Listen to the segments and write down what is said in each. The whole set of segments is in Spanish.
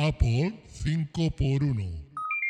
Apple 5x1.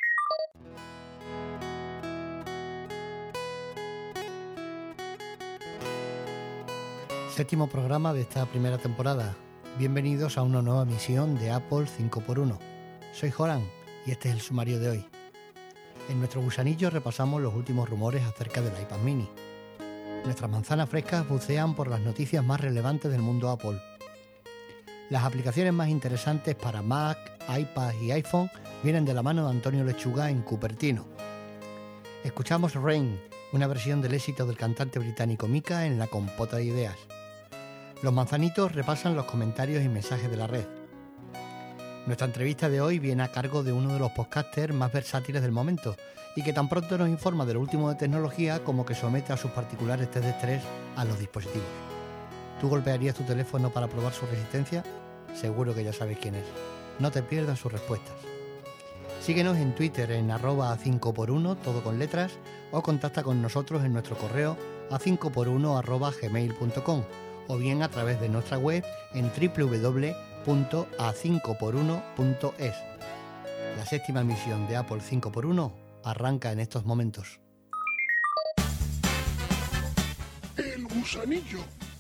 Séptimo programa de esta primera temporada. Bienvenidos a una nueva emisión de Apple 5x1. Soy Joran y este es el sumario de hoy. En nuestro gusanillo repasamos los últimos rumores acerca del iPad mini. Nuestras manzanas frescas bucean por las noticias más relevantes del mundo Apple. Las aplicaciones más interesantes para Mac, iPad y iPhone vienen de la mano de Antonio Lechuga en Cupertino. Escuchamos Rain, una versión del éxito del cantante británico Mika en La Compota de Ideas. Los manzanitos repasan los comentarios y mensajes de la red. Nuestra entrevista de hoy viene a cargo de uno de los podcasters más versátiles del momento y que tan pronto nos informa de lo último de tecnología como que somete a sus particulares test de estrés a los dispositivos. ¿Tú golpearías tu teléfono para probar su resistencia? Seguro que ya sabes quién es. No te pierdas sus respuestas. Síguenos en Twitter en @5x1, todo con letras, o contacta con nosotros en nuestro correo a5x1@gmail.com o bien a través de nuestra web en www.a5x1.es. La séptima emisión de Apple 5x1 arranca en estos momentos. El gusanillo.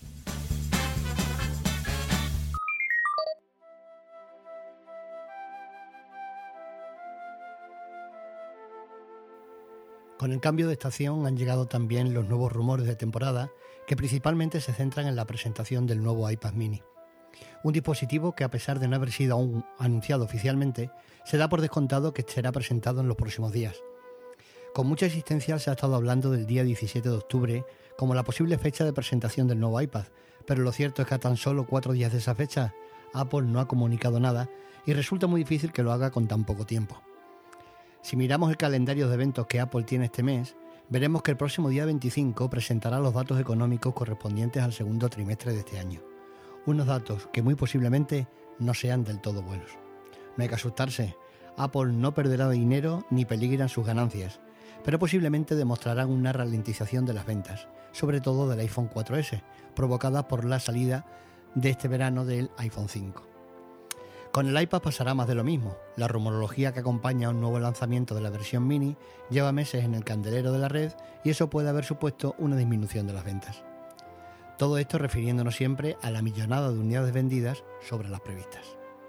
Con el cambio de estación han llegado también los nuevos rumores de temporada que principalmente se centran en la presentación del nuevo iPad mini. Un dispositivo que, a pesar de no haber sido aún anunciado oficialmente, se da por descontado que será presentado en los próximos días. Con mucha insistencia se ha estado hablando del día 17 de octubre como la posible fecha de presentación del nuevo iPad, pero lo cierto es que a tan solo 4 días de esa fecha, Apple no ha comunicado nada y resulta muy difícil que lo haga con tan poco tiempo. Si miramos el calendario de eventos que Apple tiene este mes, veremos que el próximo día 25 presentará los datos económicos correspondientes al segundo trimestre de este año. Unos datos que muy posiblemente no sean del todo buenos. No hay que asustarse, Apple no perderá dinero ni peligran sus ganancias, pero posiblemente demostrarán una ralentización de las ventas, sobre todo del iPhone 4S, provocada por la salida de este verano del iPhone 5. Con el iPad pasará más de lo mismo. La rumorología que acompaña a un nuevo lanzamiento de la versión mini lleva meses en el candelero de la red y eso puede haber supuesto una disminución de las ventas. Todo esto refiriéndonos siempre a la millonada de unidades vendidas sobre las previstas.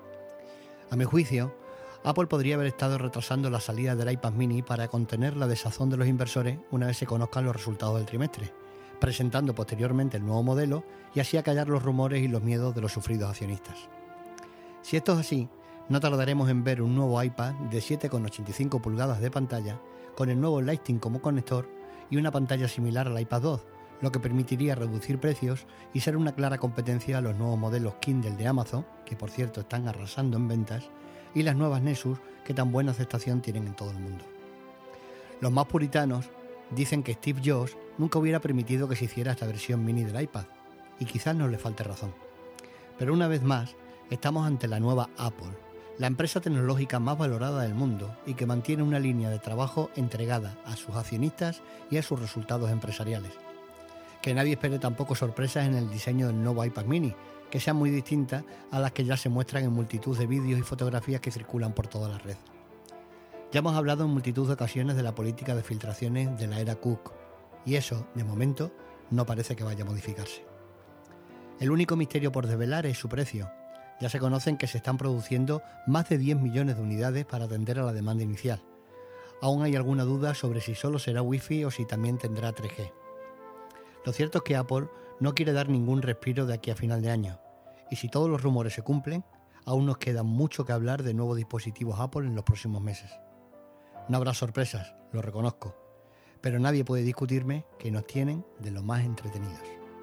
A mi juicio, Apple podría haber estado retrasando la salida del iPad mini para contener la desazón de los inversores una vez se conozcan los resultados del trimestre, presentando posteriormente el nuevo modelo y así acallar los rumores y los miedos de los sufridos accionistas. Si esto es así, no tardaremos en ver un nuevo iPad de 7,85 pulgadas de pantalla, con el nuevo Lightning como conector y una pantalla similar al iPad 2, lo que permitiría reducir precios y ser una clara competencia a los nuevos modelos Kindle de Amazon, que por cierto están arrasando en ventas, y las nuevas Nexus, que tan buena aceptación tienen en todo el mundo. Los más puritanos dicen que Steve Jobs nunca hubiera permitido que se hiciera esta versión mini del iPad, y quizás no le falte razón. Pero una vez más, estamos ante la nueva Apple, la empresa tecnológica más valorada del mundo y que mantiene una línea de trabajo entregada a sus accionistas y a sus resultados empresariales. Que nadie espere tampoco sorpresas en el diseño del nuevo iPad mini, que sean muy distintas a las que ya se muestran en multitud de vídeos y fotografías que circulan por toda la red. Ya hemos hablado en multitud de ocasiones de la política de filtraciones de la era Cook, y eso, de momento, no parece que vaya a modificarse. El único misterio por desvelar es su precio. Ya se conocen que se están produciendo más de 10 millones de unidades para atender a la demanda inicial. Aún hay alguna duda sobre si solo será Wi-Fi o si también tendrá 3G. Lo cierto es que Apple no quiere dar ningún respiro de aquí a final de año, y si todos los rumores se cumplen, aún nos queda mucho que hablar de nuevos dispositivos Apple en los próximos meses. No habrá sorpresas, lo reconozco, pero nadie puede discutirme que nos tienen de lo más entretenidos.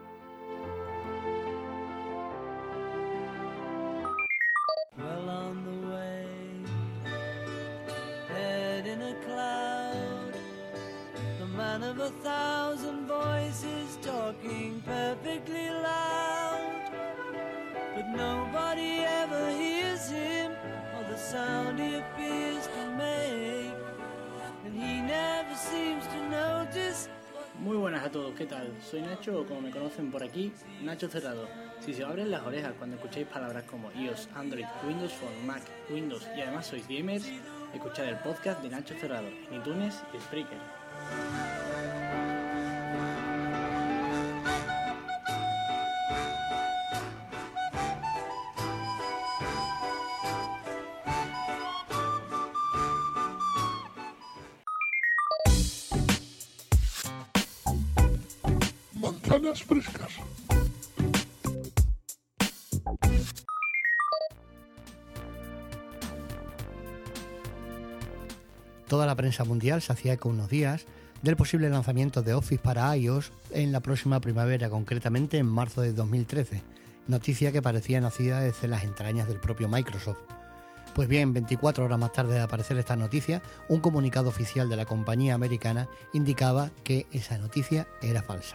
Of 1,000 voices talking perfectly loud, but nobody ever hears him or the sound he appears to make, and he never seems to notice. Muy buenas buenas a todos, ¿qué tal? Soy Nacho, o como me conocen por aquí, Nacho Cerrado. Si se os abren las orejas cuando escuchéis palabras como iOS, Android, Windows Phone, Mac, Windows y además sois gamers, escuchad el podcast de Nacho Cerrado en iTunes y Spreaker. Manzanas frescas. Toda la prensa mundial se hacía eco unos días del posible lanzamiento de Office para iOS en la próxima primavera, concretamente en marzo de 2013, noticia que parecía nacida desde las entrañas del propio Microsoft. Pues bien, 24 horas más tarde de aparecer esta noticia, un comunicado oficial de la compañía americana indicaba que esa noticia era falsa.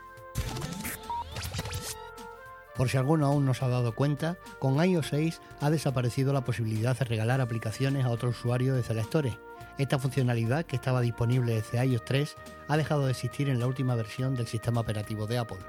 Por si alguno aún no se ha dado cuenta, con iOS 6 ha desaparecido la posibilidad de regalar aplicaciones a otro usuario desde la Store. Esta funcionalidad, que estaba disponible desde iOS 3, ha dejado de existir en la última versión del sistema operativo de Apple.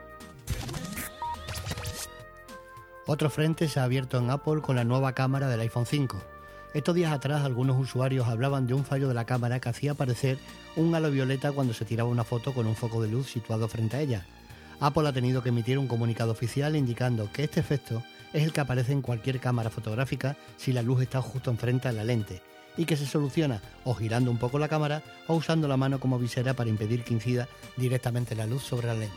Otro frente se ha abierto en Apple con la nueva cámara del iPhone 5. Estos días atrás algunos usuarios hablaban de un fallo de la cámara que hacía aparecer un halo violeta cuando se tiraba una foto con un foco de luz situado frente a ella. Apple ha tenido que emitir un comunicado oficial indicando que este efecto es el que aparece en cualquier cámara fotográfica si la luz está justo enfrente a la lente, y que se soluciona o girando un poco la cámara o usando la mano como visera para impedir que incida directamente la luz sobre la lente.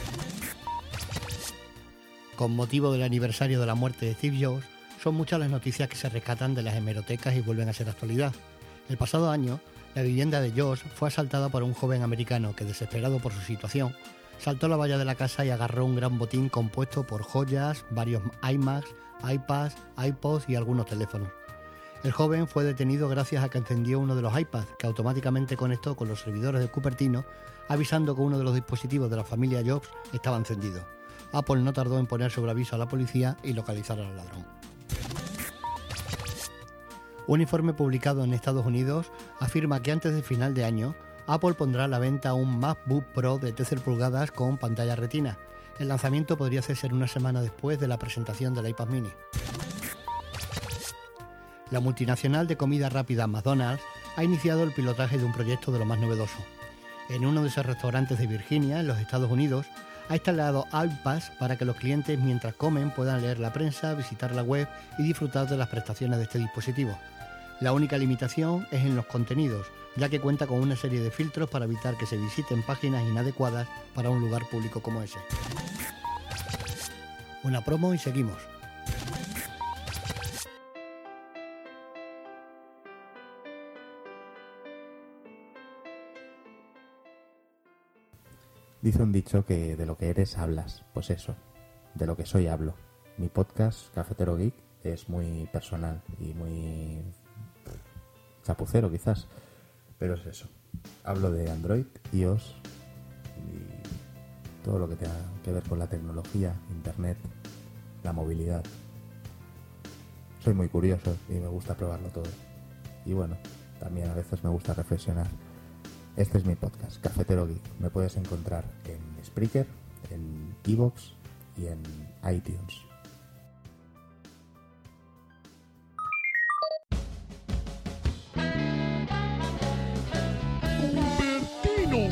Con motivo del aniversario de la muerte de Steve Jobs, son muchas las noticias que se rescatan de las hemerotecas y vuelven a ser actualidad. El pasado año, la vivienda de Jobs fue asaltada por un joven americano que, desesperado por su situación, saltó la valla de la casa y agarró un gran botín compuesto por joyas, varios iMacs, iPads, iPods y algunos teléfonos. El joven fue detenido gracias a que encendió uno de los iPads, que automáticamente conectó con los servidores de Cupertino, avisando que uno de los dispositivos de la familia Jobs estaba encendido. Apple no tardó en poner sobre aviso a la policía y localizar al ladrón. Un informe publicado en Estados Unidos afirma que antes de final de año, Apple pondrá a la venta un MacBook Pro de 13 pulgadas con pantalla retina. El lanzamiento podría hacerse una semana después de la presentación del iPad mini. La multinacional de comida rápida McDonald's ha iniciado el pilotaje de un proyecto de lo más novedoso. En uno de sus restaurantes de Virginia, en los Estados Unidos, ha instalado iPads para que los clientes mientras comen puedan leer la prensa, visitar la web y disfrutar de las prestaciones de este dispositivo. La única limitación es en los contenidos, ya que cuenta con una serie de filtros para evitar que se visiten páginas inadecuadas para un lugar público como ese. Una promo y seguimos. Dice un dicho que de lo que eres hablas. Pues eso, de lo que soy hablo. Mi podcast, Cafetero Geek, es muy personal y muy chapucero quizás, pero es eso. Hablo de Android, iOS y todo lo que tenga que ver con la tecnología, internet, la movilidad. Soy muy curioso y me gusta probarlo todo. Y bueno, también a veces me gusta reflexionar. Este es mi podcast, Cafetero Geek. Me puedes encontrar en Spreaker, en iVoox y en iTunes. Cupertino.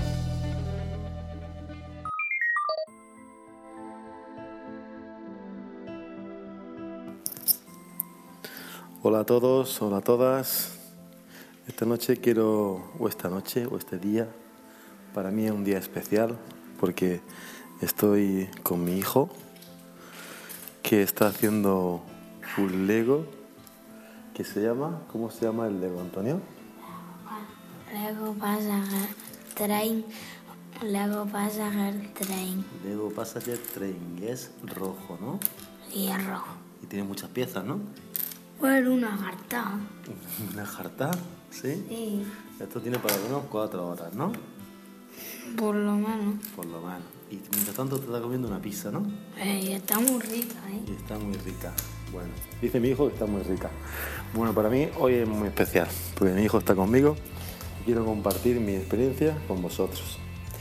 Hola a todos, hola a todas. Esta noche o este día, para mí es un día especial porque estoy con mi hijo que está haciendo un Lego que se llama, ¿cómo se llama el Lego, Antonio? Lego Passenger Train. Lego Passenger Train. Lego Passenger Train, y es rojo, ¿no? Y es rojo. Y tiene muchas piezas, ¿no? Bueno, una jarta. ¿Una jarta? ¿Sí? Sí, Esto tiene para unos 4 horas, ¿no? por lo menos. Por lo menos. Y mientras tanto te está comiendo una pizza, ¿no? Y está muy rica, Y está muy rica. Bueno, dice mi hijo que está muy rica. Bueno, para mí hoy es muy especial, porque mi hijo está conmigo y quiero compartir mi experiencia con vosotros.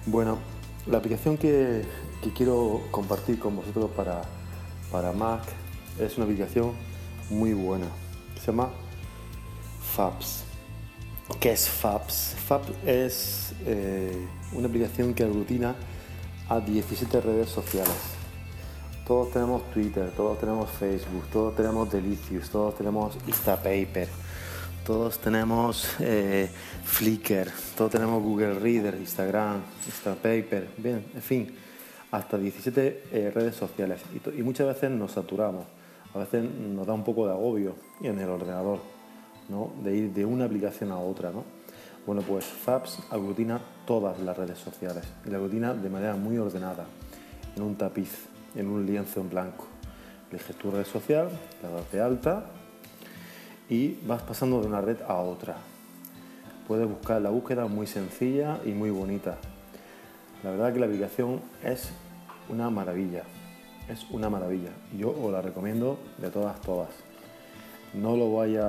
Bueno, la aplicación que quiero compartir con vosotros para Mac es una aplicación muy buena. Se llama Fabs. ¿Qué es Fabs? Fabs es una aplicación que aglutina a 17 redes sociales. Todos tenemos Twitter, todos tenemos Facebook, todos tenemos Delicious, todos tenemos Instapaper, todos tenemos Flickr, todos tenemos Google Reader, Instagram, Instapaper, bien, en fin, hasta 17 redes sociales. Y muchas veces nos saturamos, a veces nos da un poco de agobio en el ordenador, ¿no? De ir de una aplicación a otra, ¿no? Bueno, pues Fabs aglutina todas las redes sociales y la aglutina de manera muy ordenada, en un tapiz, en un lienzo en blanco. Eliges tu red social, la das de alta y vas pasando de una red a otra. Puedes buscar, la búsqueda es muy sencilla y muy bonita. La verdad que la aplicación es una maravilla, Yo os la recomiendo de todas. No lo vaya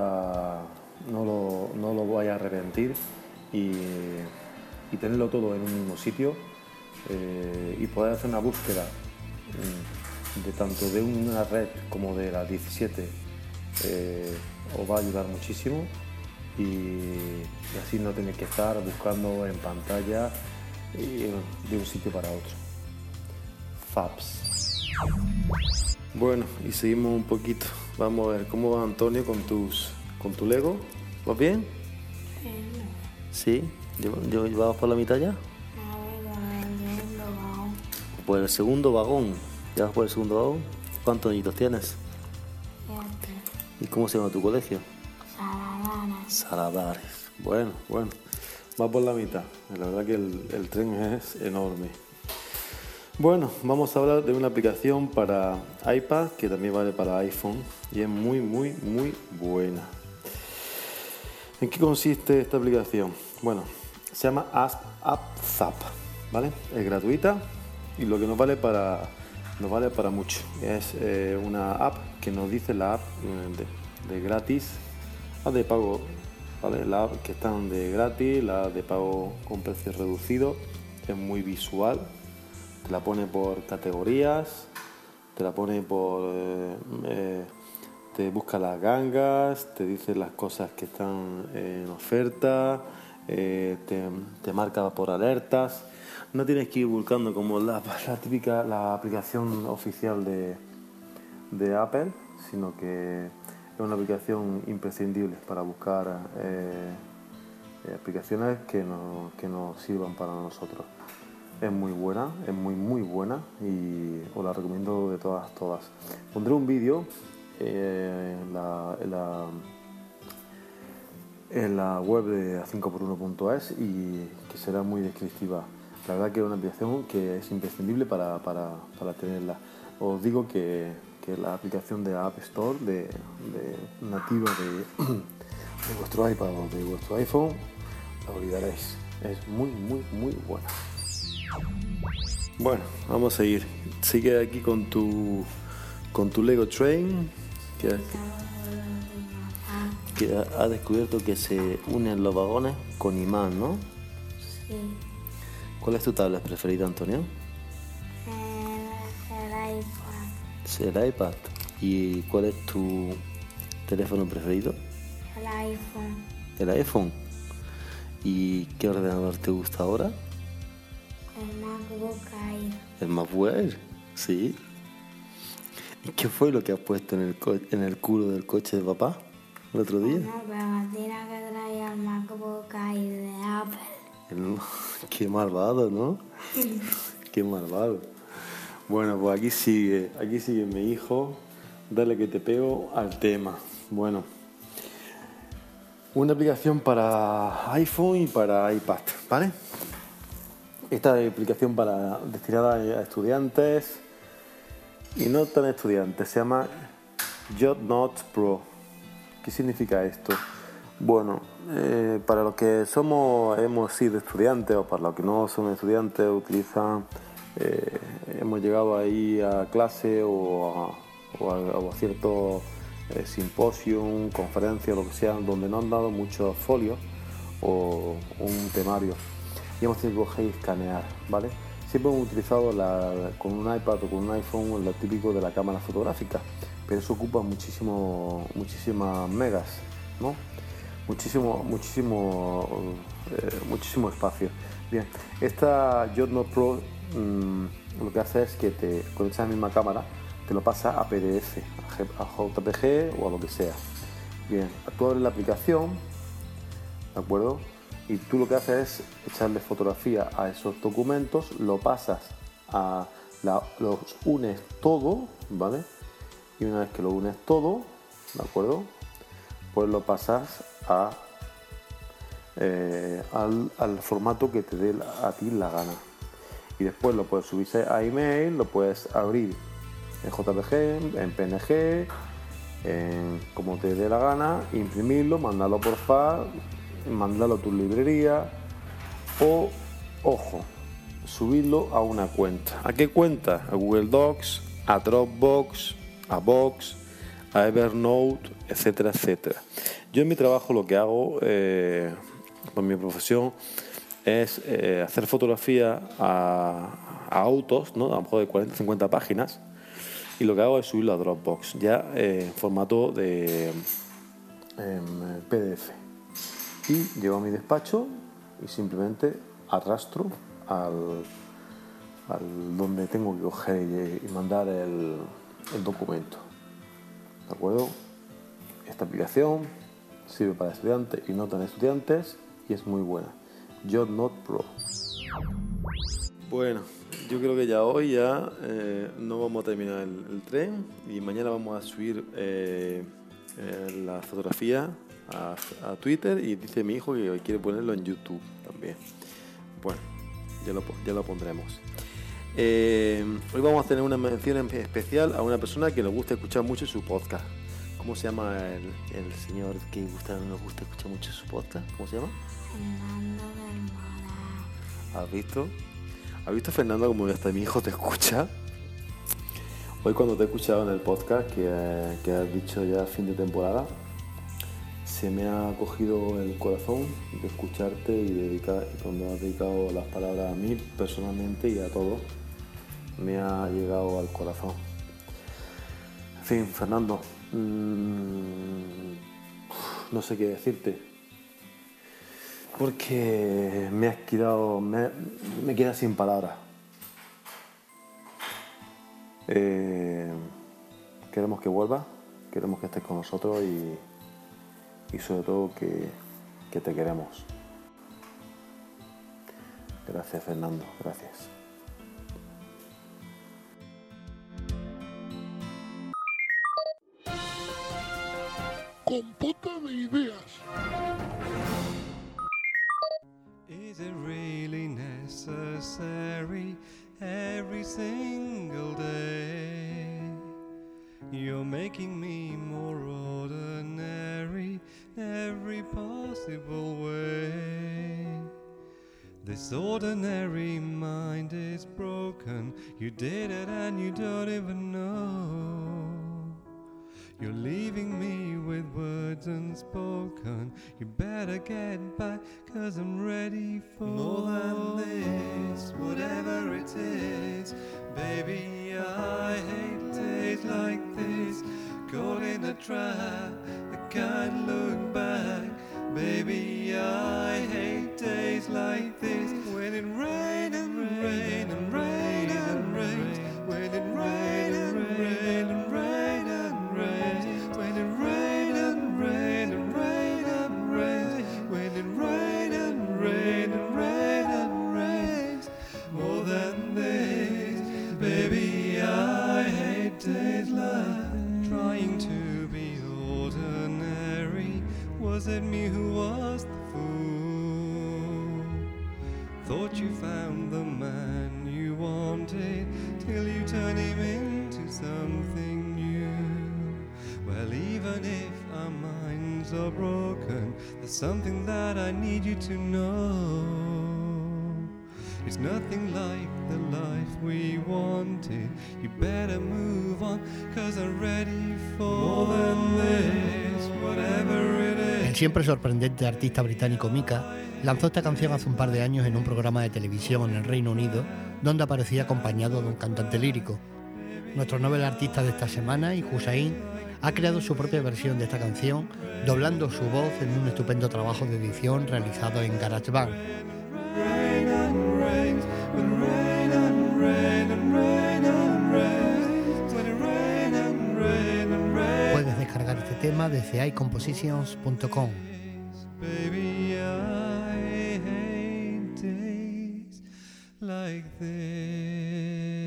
a arrepentir y tenerlo todo en un mismo sitio y poder hacer una búsqueda de tanto de una red como de las 17 os va a ayudar muchísimo y así no tenéis que estar buscando en pantalla de un sitio para otro. Fabs. Bueno, y seguimos un poquito. Vamos a ver cómo va Antonio con tu Lego. ¿Vas bien? ¿Sí? ¿Llevamos por la mitad ya? Por el segundo vagón. ¿Ya vas por el segundo vagón? ¿Cuántos añitos tienes? 7. ¿Y cómo se llama tu colegio? Saladares. Saladares. Bueno. Va por la mitad. La verdad que el tren es enorme. Bueno, vamos a hablar de una aplicación para iPad que también vale para iPhone y es muy buena. ¿En qué consiste esta aplicación? Bueno, se llama AppZap, ¿vale? Es gratuita y lo que nos vale para mucho. Es una app que nos dice la app de gratis, la de pago, ¿vale? La app que están de gratis, la de pago con precios reducidos, es muy visual. Te la pone por categorías, te la pone por... te busca las gangas, te dice las cosas que están en oferta, te marca por alertas. No tienes que ir buscando como la típica, la aplicación oficial de Apple, sino que es una aplicación imprescindible para buscar aplicaciones que nos sirvan para nosotros. Es muy buena, es muy buena y os la recomiendo de todas. Pondré un vídeo en la web de a5x1.es y que será muy descriptiva. La verdad que es una aplicación que es imprescindible para tenerla. Os digo que la aplicación de App Store nativa de vuestro iPad o de vuestro iPhone, la olvidaréis. Es muy buena. Bueno, vamos a seguir. Sigue aquí con tu Lego Train, que ha descubierto que se unen los vagones con imán, ¿no? Sí. ¿Cuál es tu tablet preferida, Antonio? El iPad. El iPad. ¿Y cuál es tu teléfono preferido? El iPhone. El iPhone. ¿Y qué ordenador te gusta ahora? El MacBook Air. El MacBook Air, sí. ¿Y qué fue lo que has puesto en el culo del coche de papá el otro día? Una pegatina que traía el MacBook Air de Apple. Qué malvado, ¿no? Qué malvado. Bueno, pues aquí sigue mi hijo. Dale que te pego al tema. Bueno, una aplicación para iPhone y para iPad, ¿vale? Esta aplicación destinada a estudiantes y no tan estudiantes. Se llama JotNotes Pro. ¿Qué significa esto? Bueno, para los que hemos sido estudiantes o para los que no son estudiantes, hemos llegado ahí a clase o a ciertos simposios, conferencias, lo que sea, donde nos han dado muchos folios o un temario. y hemos tenido que coger y escanear, ¿vale? Siempre hemos utilizado con un iPad o con un iPhone lo típico de la cámara fotográfica, pero eso ocupa muchísimas megas, ¿no? Muchísimo espacio. Bien, esta Jotnote Pro lo que hace es que con esa misma cámara te lo pasa a PDF, a JPG o a lo que sea. Bien, tú abres la aplicación, ¿de acuerdo? Y tú lo que haces es echarle fotografía a esos documentos, los unes todo, ¿vale? Y una vez que lo unes todo, ¿de acuerdo? Pues lo pasas al formato que te dé a ti la gana. Y después lo puedes subir a email, lo puedes abrir en JPG, en PNG, como te dé la gana, imprimirlo, mandarlo por fax, mandarlo a tu librería o, ojo, subirlo a una cuenta. ¿A qué cuenta? A Google Docs, a Dropbox, a Box, a Evernote, etcétera, etcétera. Yo en mi trabajo lo que hago, por mi profesión, es hacer fotografía a autos, ¿no? A lo mejor de 40 50 páginas, y lo que hago es subirlo a Dropbox, ya en formato de PDF. Y llevo a mi despacho y simplemente arrastro al donde tengo que coger y mandar el documento. ¿De acuerdo? Esta aplicación sirve para estudiantes y no tan estudiantes y es muy buena. Jotnote Pro. Bueno, yo creo que ya hoy no vamos a terminar el tren y mañana vamos a subir la fotografía a Twitter, y dice mi hijo que quiere ponerlo en YouTube también. Bueno, ya lo pondremos. Hoy vamos a tener una mención especial a una persona que nos gusta escuchar mucho su podcast. ¿Cómo se llama el señor que nos gusta escuchar mucho su podcast? ¿Cómo se llama? Fernando del Moral. ¿Has visto? ¿Has visto, Fernando, cómo hasta mi hijo te escucha? Hoy cuando te he escuchado en el podcast que has dicho ya fin de temporada, se me ha cogido el corazón de escucharte y cuando has dedicado las palabras a mí personalmente y a todos, me ha llegado al corazón. En fin, Fernando, no sé qué decirte, porque me queda sin palabras. Queremos que vuelvas, queremos que estés con nosotros y sobre todo que te queremos. Gracias, Fernando, gracias. Compota de ideas. Is it really necessary every single day? You're making me more ordinary every possible way. This ordinary mind is broken. You did it and you don't even know. You're leaving me with words unspoken. You better get back, 'cause I'm ready for more than this, whatever it is. Baby, I hate days like this, caught in a trap, I can't look back. Baby, I hate days like this, when it rain and rain and rain and rain, when it rain and rain and rain and rain, when it rain and rain and rain and rain, when it rain and rain and rain and rains, more than this, baby, I hate days like trying to be ordinary. Was it me who was the fool? Thought you found the man you wanted, till you turned him into something new. Well, even if our minds are broken, there's something that I need you to know. It's nothing like the life we wanted. You better move on, 'cause I'm ready for more than this, whatever it is. El siempre sorprendente artista británico Mika lanzó esta canción hace un par de años en un programa de televisión en el Reino Unido, donde aparecía acompañado de un cantante lírico. Nuestro novel artista de esta semana, Hussain, ha creado su propia versión de esta canción, doblando su voz en un estupendo trabajo de edición realizado en GarageBand. Puedes descargar este tema desde iCompositions.com. Baby, I hate days like this.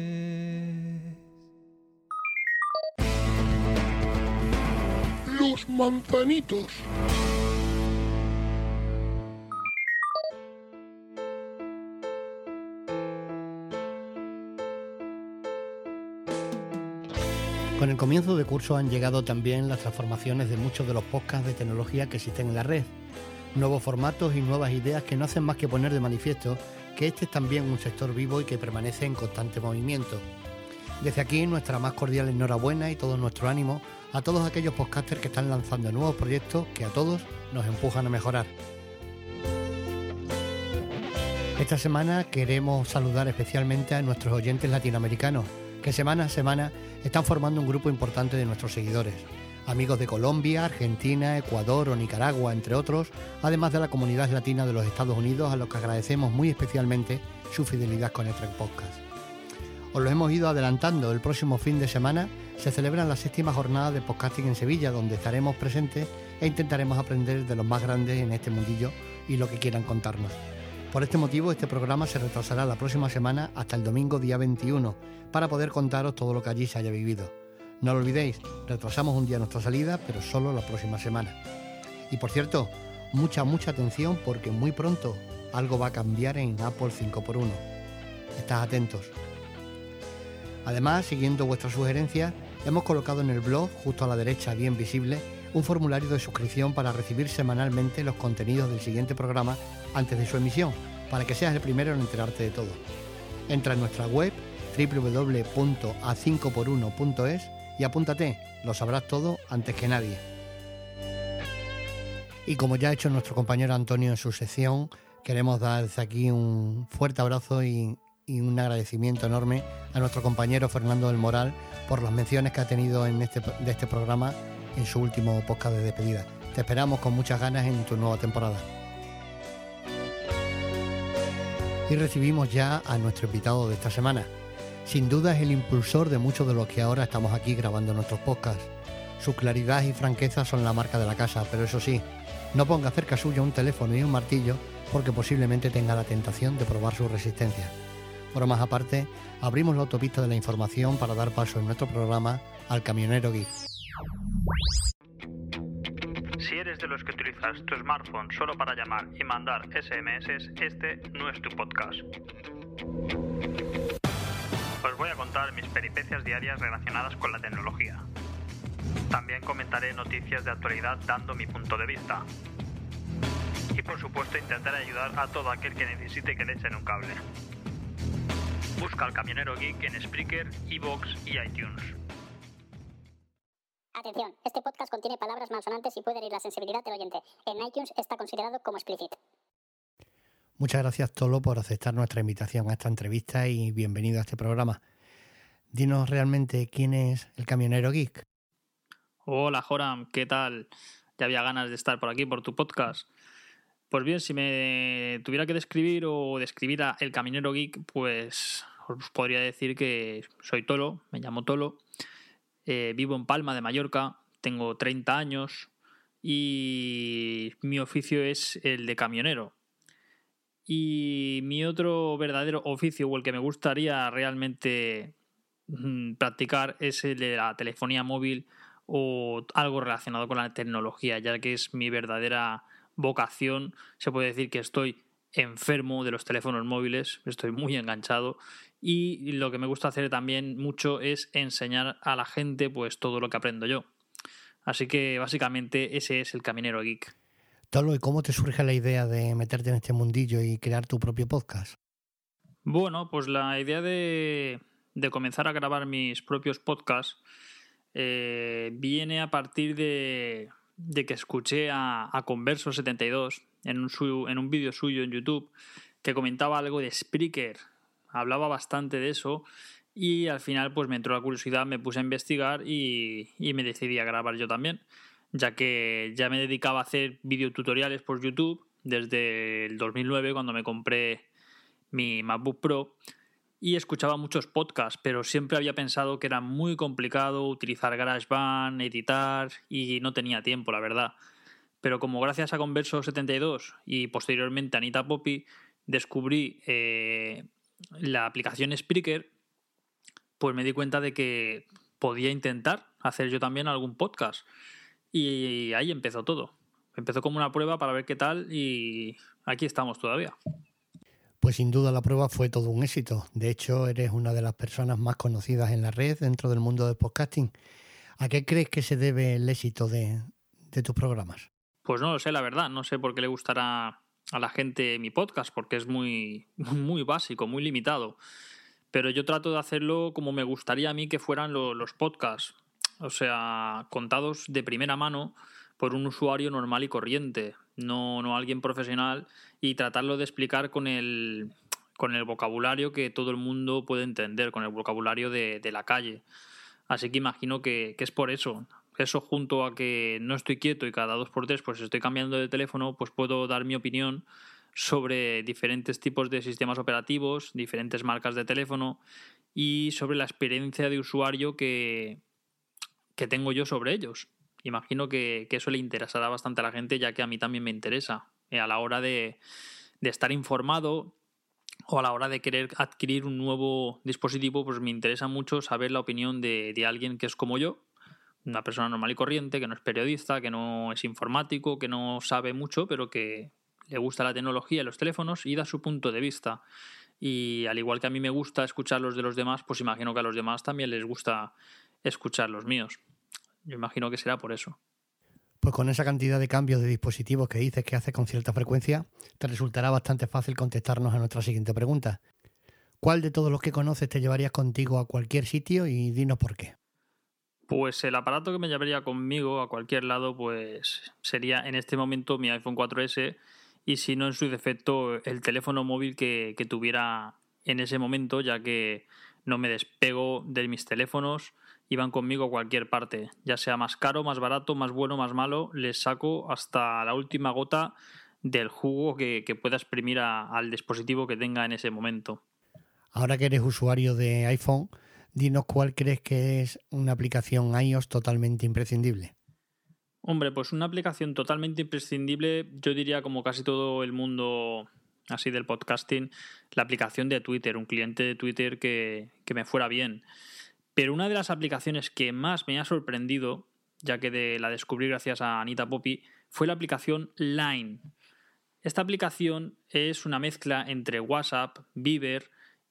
Los manzanitos. Con el comienzo de curso han llegado también las transformaciones de muchos de los podcasts de tecnología que existen en la red. Nuevos formatos y nuevas ideas que no hacen más que poner de manifiesto que este es también un sector vivo y que permanece en constante movimiento. Desde aquí nuestra más cordial enhorabuena y todo nuestro ánimo a todos aquellos podcasters que están lanzando nuevos proyectos que a todos nos empujan a mejorar. Esta semana queremos saludar especialmente a nuestros oyentes latinoamericanos, que semana a semana están formando un grupo importante de nuestros seguidores. Amigos de Colombia, Argentina, Ecuador o Nicaragua, entre otros, además de la comunidad latina de los Estados Unidos, a los que agradecemos muy especialmente su fidelidad con este podcast. Os lo hemos ido adelantando, el próximo fin de semana se celebran las 6ª jornadas de podcasting en Sevilla, donde estaremos presentes e intentaremos aprender de los más grandes en este mundillo y lo que quieran contarnos. Por este motivo, este programa se retrasará la próxima semana hasta el domingo día 21, para poder contaros todo lo que allí se haya vivido. No lo olvidéis, retrasamos un día nuestra salida, pero solo la próxima semana. Y por cierto, mucha atención porque muy pronto algo va a cambiar en Apple 5x1. Estad atentos. Además, siguiendo vuestras sugerencias, hemos colocado en el blog, justo a la derecha, bien visible, un formulario de suscripción para recibir semanalmente los contenidos del siguiente programa antes de su emisión, para que seas el primero en enterarte de todo. Entra en nuestra web www.a5x1.es y apúntate, lo sabrás todo antes que nadie. Y como ya ha hecho nuestro compañero Antonio en su sección, queremos dar desde aquí un fuerte abrazo y un agradecimiento enorme a nuestro compañero Fernando del Moral por las menciones que ha tenido de este programa en su último podcast de despedida. Te esperamos con muchas ganas en tu nueva temporada. Y recibimos ya a nuestro invitado de esta semana. Sin duda es el impulsor de muchos de los que ahora estamos aquí grabando nuestros podcasts. Su claridad y franqueza son la marca de la casa, pero eso sí, no ponga cerca suyo un teléfono y un martillo porque posiblemente tenga la tentación de probar su resistencia. Bromas aparte, abrimos la autopista de la información para dar paso en nuestro programa al Camionero Geek. Si eres de los que utilizas tu smartphone solo para llamar y mandar SMS, este no es tu podcast. Os voy a contar mis peripecias diarias relacionadas con la tecnología. También comentaré noticias de actualidad dando mi punto de vista. Y por supuesto intentaré ayudar a todo aquel que necesite que le echen un cable. Busca al Camionero Geek en Spreaker, iVoox y iTunes. Atención, este podcast contiene palabras malsonantes y puede herir la sensibilidad del oyente. En iTunes está considerado como explícito. Muchas gracias, Tolo, por aceptar nuestra invitación a esta entrevista y bienvenido a este programa. Dinos realmente quién es el Camionero Geek. Hola, Joram, ¿qué tal? Ya había ganas de estar por aquí, por tu podcast. Pues bien, si me tuviera que describir a El Camionero Geek, pues os podría decir que soy Tolo, me llamo Tolo, vivo en Palma de Mallorca, tengo 30 años y mi oficio es el de camionero. Y mi otro verdadero oficio, o el que me gustaría realmente practicar, es el de la telefonía móvil o algo relacionado con la tecnología, ya que es mi verdadera vocación. Se puede decir que estoy enfermo de los teléfonos móviles, estoy muy enganchado, y lo que me gusta hacer también mucho es enseñar a la gente pues todo lo que aprendo yo. Así que básicamente ese es el Camionero Geek. Tolo, ¿y cómo te surge la idea de meterte en este mundillo y crear tu propio podcast? Bueno, pues la idea de comenzar a grabar mis propios podcasts viene a partir de que escuché a Converso72 en un vídeo suyo en YouTube que comentaba algo de Spreaker. Hablaba bastante de eso y al final pues me entró la curiosidad, me puse a investigar y me decidí a grabar yo también, ya que ya me dedicaba a hacer videotutoriales por YouTube desde el 2009 cuando me compré mi MacBook Pro y escuchaba muchos podcasts, pero siempre había pensado que era muy complicado utilizar GarageBand, editar y no tenía tiempo, la verdad. Pero como gracias a Converso72 y posteriormente a Anita Poppy descubrí la aplicación Spreaker, pues me di cuenta de que podía intentar hacer yo también algún podcast. Y ahí empezó todo. Empezó como una prueba para ver qué tal y aquí estamos todavía. Pues sin duda la prueba fue todo un éxito. De hecho, eres una de las personas más conocidas en la red dentro del mundo del podcasting. ¿A qué crees que se debe el éxito de tus programas? Pues no lo sé, la verdad. No sé por qué le gustará a la gente mi podcast, porque es muy, muy básico, muy limitado. Pero yo trato de hacerlo como me gustaría a mí que fueran los podcasts. O sea, contados de primera mano por un usuario normal y corriente, no alguien profesional, y tratarlo de explicar con el vocabulario que todo el mundo puede entender, con el vocabulario de la calle. Así que imagino que es por eso. Eso junto a que no estoy quieto y cada 2x3 pues estoy cambiando de teléfono, pues puedo dar mi opinión sobre diferentes tipos de sistemas operativos, diferentes marcas de teléfono y sobre la experiencia de usuario que tengo yo sobre ellos. Imagino que eso le interesará bastante a la gente, ya que a mí también me interesa. A la hora de estar informado o a la hora de querer adquirir un nuevo dispositivo, pues me interesa mucho saber la opinión de alguien que es como yo, una persona normal y corriente, que no es periodista, que no es informático, que no sabe mucho, pero que le gusta la tecnología y los teléfonos y da su punto de vista. Y al igual que a mí me gusta escuchar los de los demás, pues imagino que a los demás también les gusta escuchar los míos. Yo imagino que será por eso. Pues con esa cantidad de cambios de dispositivos que dices que haces con cierta frecuencia, te resultará bastante fácil contestarnos a nuestra siguiente pregunta. ¿Cuál de todos los que conoces te llevarías contigo a cualquier sitio y dinos por qué? Pues el aparato que me llevaría conmigo a cualquier lado pues sería en este momento mi iPhone 4S y si no en su defecto el teléfono móvil que tuviera en ese momento, ya que no me despego de mis teléfonos y van conmigo a cualquier parte, ya sea más caro, más barato, más bueno, más malo, les saco hasta la última gota del jugo que pueda exprimir al dispositivo que tenga en ese momento. Ahora que eres usuario de iPhone, dinos cuál crees que es una aplicación iOS totalmente imprescindible. Hombre, pues una aplicación totalmente imprescindible, yo diría como casi todo el mundo así del podcasting, la aplicación de Twitter, un cliente de Twitter que me fuera bien. Pero una de las aplicaciones que más me ha sorprendido, ya que la descubrí gracias a Anita Poppy, fue la aplicación Line. Esta aplicación es una mezcla entre WhatsApp, Viber,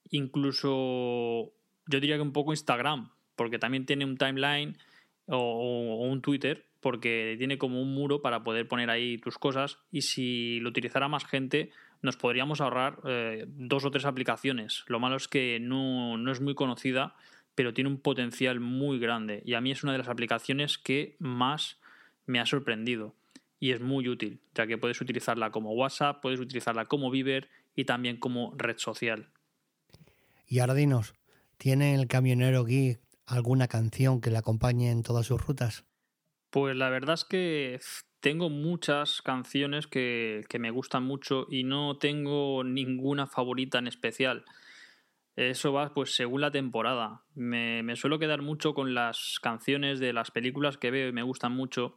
incluso yo diría que un poco Instagram, porque también tiene un timeline o un Twitter, porque tiene como un muro para poder poner ahí tus cosas y si lo utilizara más gente nos podríamos ahorrar 2 o 3 aplicaciones. Lo malo es que no es muy conocida, pero tiene un potencial muy grande y a mí es una de las aplicaciones que más me ha sorprendido y es muy útil, ya que puedes utilizarla como WhatsApp, puedes utilizarla como Viber y también como red social. Y ahora dinos, ¿tiene el Camionero Geek alguna canción que le acompañe en todas sus rutas? Pues la verdad es que tengo muchas canciones que me gustan mucho y no tengo ninguna favorita en especial. Eso va pues según la temporada. Me suelo quedar mucho con las canciones de las películas que veo y me gustan mucho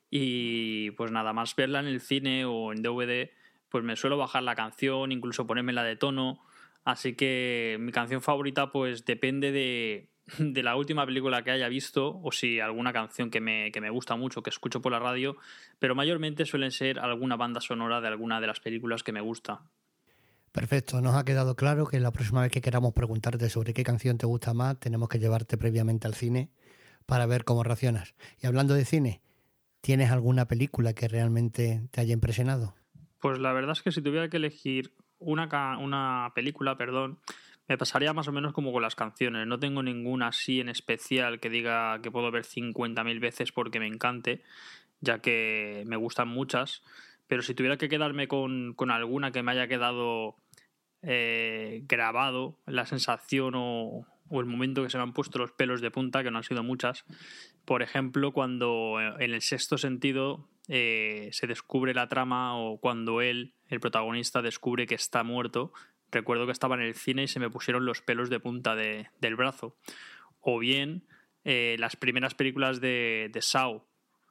y pues nada más verla en el cine o en DVD pues me suelo bajar la canción, incluso ponérmela de tono. Así que mi canción favorita pues depende de la última película que haya visto o si alguna canción que me gusta mucho, que escucho por la radio, pero mayormente suelen ser alguna banda sonora de alguna de las películas que me gusta. Perfecto, nos ha quedado claro que la próxima vez que queramos preguntarte sobre qué canción te gusta más, tenemos que llevarte previamente al cine para ver cómo reaccionas. Y hablando de cine, ¿tienes alguna película que realmente te haya impresionado? Pues la verdad es que si tuviera que elegir una película, perdón, me pasaría más o menos como con las canciones. No tengo ninguna así en especial que diga que puedo ver 50.000 veces porque me encante, ya que me gustan muchas. Pero si tuviera que quedarme con alguna que me haya quedado grabado, la sensación o el momento que se me han puesto los pelos de punta, que no han sido muchas. Por ejemplo, cuando en El sexto sentido se descubre la trama, o cuando él, el protagonista, descubre que está muerto. Recuerdo que estaba en el cine y se me pusieron los pelos de punta del brazo. O bien las primeras películas de Saw,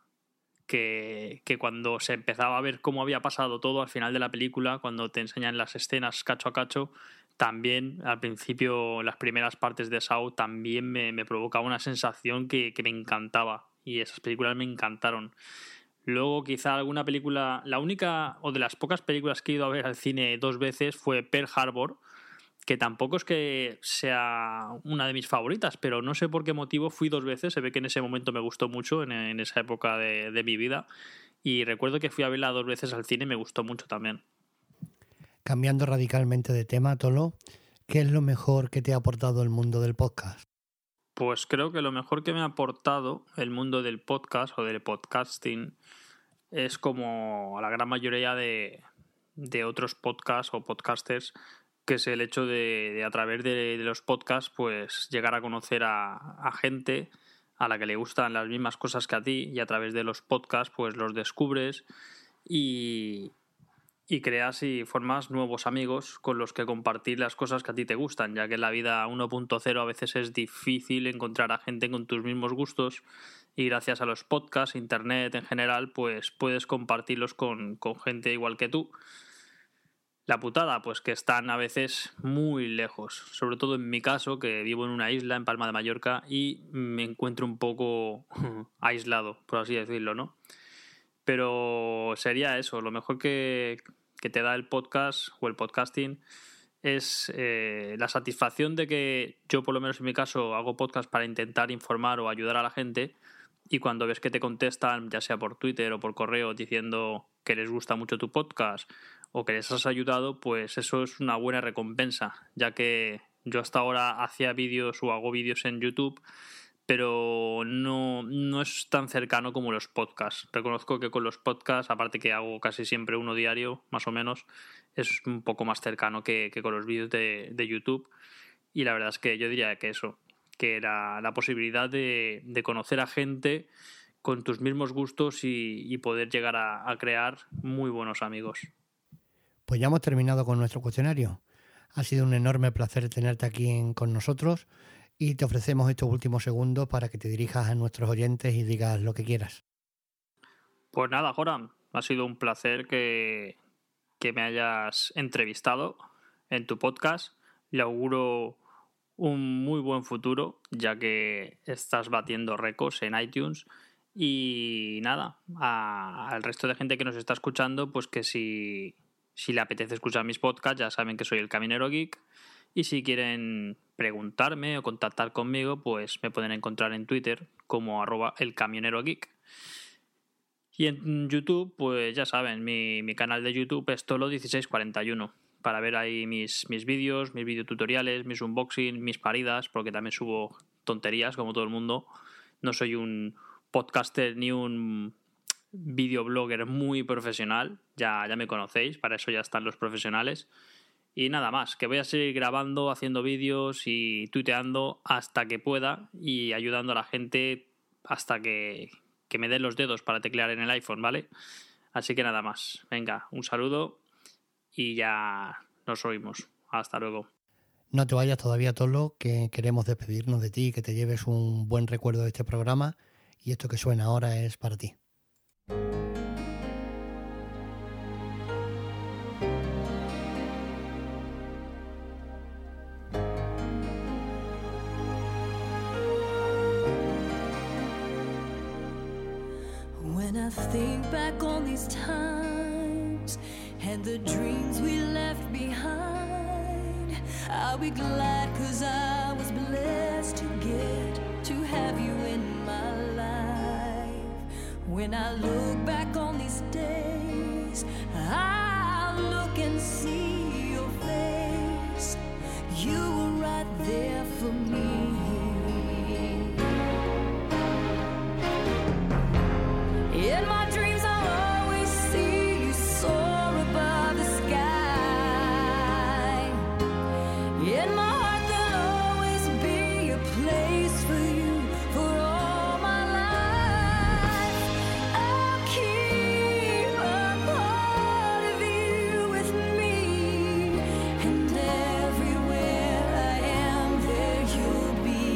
que cuando se empezaba a ver cómo había pasado todo al final de la película, cuando te enseñan las escenas cacho a cacho, también al principio las primeras partes de Saw también me provocaba una sensación que me encantaba, y esas películas me encantaron. Luego quizá alguna película, la única o de las pocas películas que he ido a ver al cine 2 veces fue Pearl Harbor, que tampoco es que sea una de mis favoritas, pero no sé por qué motivo fui 2 veces. Se ve que en ese momento me gustó mucho, en esa época de mi vida, y recuerdo que fui a verla 2 veces al cine y me gustó mucho también. Cambiando radicalmente de tema, Tolo, ¿qué es lo mejor que te ha aportado el mundo del podcast? Pues creo que lo mejor que me ha aportado el mundo del podcast o del podcasting es, como a la gran mayoría de otros podcasts o podcasters, que es el hecho de a través de los podcasts pues llegar a conocer a gente a la que le gustan las mismas cosas que a ti, y a través de los podcasts pues los descubres y creas y formas nuevos amigos con los que compartir las cosas que a ti te gustan, ya que en la vida 1.0 a veces es difícil encontrar a gente con tus mismos gustos, y gracias a los podcasts, internet en general, pues puedes compartirlos con gente igual que tú. La putada, pues que están a veces muy lejos, sobre todo en mi caso, que vivo en una isla, en Palma de Mallorca, y me encuentro un poco aislado, por así decirlo, ¿no? Pero sería eso, lo mejor que te da el podcast o el podcasting es la satisfacción de que yo, por lo menos en mi caso, hago podcast para intentar informar o ayudar a la gente, y cuando ves que te contestan, ya sea por Twitter o por correo, diciendo que les gusta mucho tu podcast o que les has ayudado, pues eso es una buena recompensa, ya que yo hasta ahora hacía vídeos o hago vídeos en YouTube, pero no es tan cercano como los podcasts. Reconozco que con los podcasts, aparte que hago casi siempre uno diario, más o menos, es un poco más cercano que con los vídeos de YouTube. Y la verdad es que yo diría que eso, que era la posibilidad de conocer a gente con tus mismos gustos y poder llegar a crear muy buenos amigos. Pues ya hemos terminado con nuestro cuestionario. Ha sido un enorme placer tenerte aquí con nosotros, y te ofrecemos estos últimos segundos para que te dirijas a nuestros oyentes y digas lo que quieras. Pues nada, Joram, ha sido un placer que me hayas entrevistado en tu podcast. Le auguro un muy buen futuro, ya que estás batiendo récords en iTunes. Y nada, al resto de gente que nos está escuchando, pues que si le apetece escuchar mis podcasts, ya saben que soy el Caminero Geek. Y si quieren preguntarme o contactar conmigo, pues me pueden encontrar en Twitter como @elcamionerogeek. Y en YouTube, pues ya saben, mi canal de YouTube es Tolo1641, para ver ahí mis vídeos, mis videotutoriales, mis unboxing, mis paridas, porque también subo tonterías como todo el mundo. No soy un podcaster ni un videoblogger muy profesional, ya me conocéis, para eso ya están los profesionales. Y nada más, que voy a seguir grabando, haciendo vídeos y tuiteando hasta que pueda, y ayudando a la gente hasta que me den los dedos para teclear en el iPhone, ¿vale? Así que nada más. Venga, un saludo y ya nos oímos. Hasta luego. No te vayas todavía, Tolo, que queremos despedirnos de ti, que te lleves un buen recuerdo de este programa, y esto que suena ahora es para ti. When I think back on these times and the dreams we left behind, I'll be glad 'cause I was blessed to get to have you in my life. When I look back on these days, I'll look and see your you were right there for me. In my dreams I'll always see you soar above the sky. In my heart there'll always be a place for you for all my life. I'll keep a part of you with me, and everywhere I am there you'll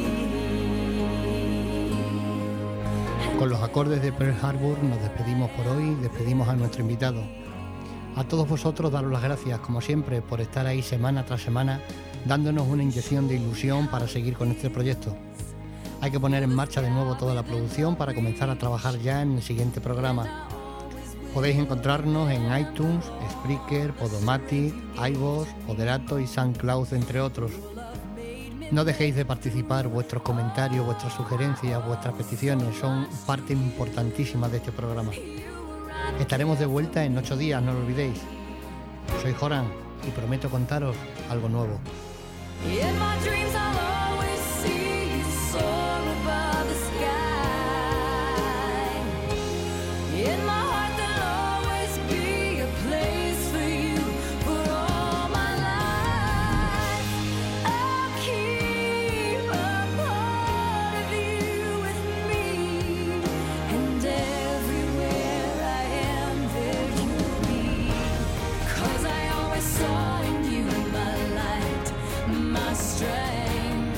be. Con los acordes de Pearl Harbor nos despedimos por hoy, despedimos a nuestro invitado. A todos vosotros daros las gracias, como siempre, por estar ahí semana tras semana, dándonos una inyección de ilusión para seguir con este proyecto. Hay que poner en marcha de nuevo toda la producción para comenzar a trabajar ya en el siguiente programa. Podéis encontrarnos en iTunes, Spreaker, Podomatic, iVoox, Poderato y SoundCloud, entre otros. No dejéis de participar, vuestros comentarios, vuestras sugerencias, vuestras peticiones son parte importantísima de este programa. Estaremos de vuelta en 8 días, no lo olvidéis. Soy Joran y prometo contaros algo nuevo. In my dreams I'll always see you soar above the sky. In my heart there'll always be a place for you for all my life. I'll keep a part of you with me, and everywhere I am there you'll be. 'Cause I always saw in you my light, my strength.